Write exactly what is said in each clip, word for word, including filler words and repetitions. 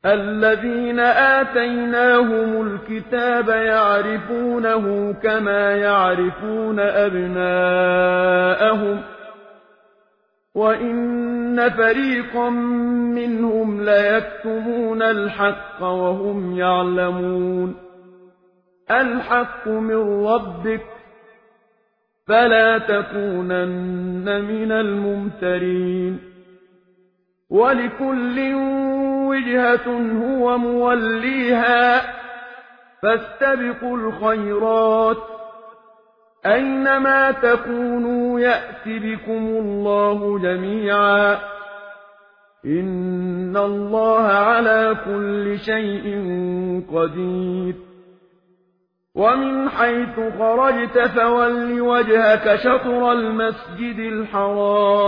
الذين آتيناهم الكتاب يعرفونه كما يعرفون أبناءهم وإن فريقا منهم ليكتمون الحق وهم يعلمون الحق من ربك فلا تكونن من الممترين ولكل وجهة هو موليها فاستبقوا الخيرات أينما تكونوا يأت بكم الله جميعا إن الله على كل شيء قدير ومن حيث خرجت فول وجهك شطر المسجد الحرام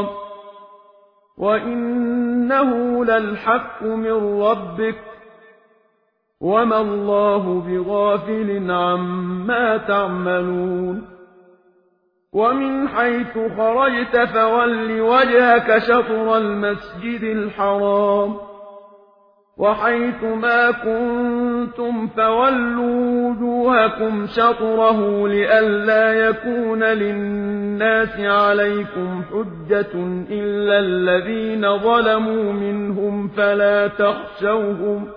وإنه للحق من ربك وما الله بغافل عما تعملون ومن حيث خرجت فول وجهك شطر المسجد الحرام وحيث ما كنتم فولوا وجوهكم شطره لئلا يكون للناس عليكم حجة إلا الذين ظلموا منهم فلا تخشوهم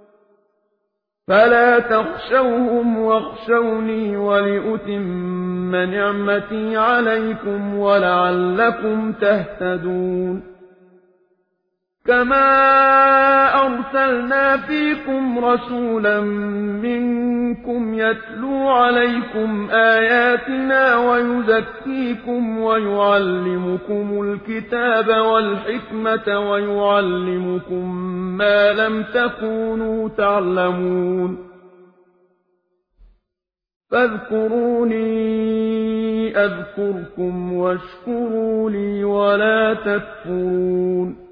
فلا تخشوهم واخشوني ولأتم نعمتي عليكم ولعلكم تهتدون كما أرسلنا فيكم رسولا منكم يتلو عليكم آياتنا ويزكيكم ويعلمكم الكتاب والحكمة ويعلمكم ما لم تكونوا تعلمون فاذكروني أذكركم واشكروا لي ولا تكفرون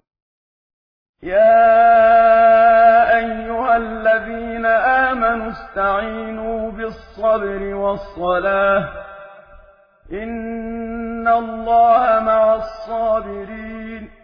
يا أيها الذين آمنوا استعينوا بالصبر والصلاة إن الله مع الصابرين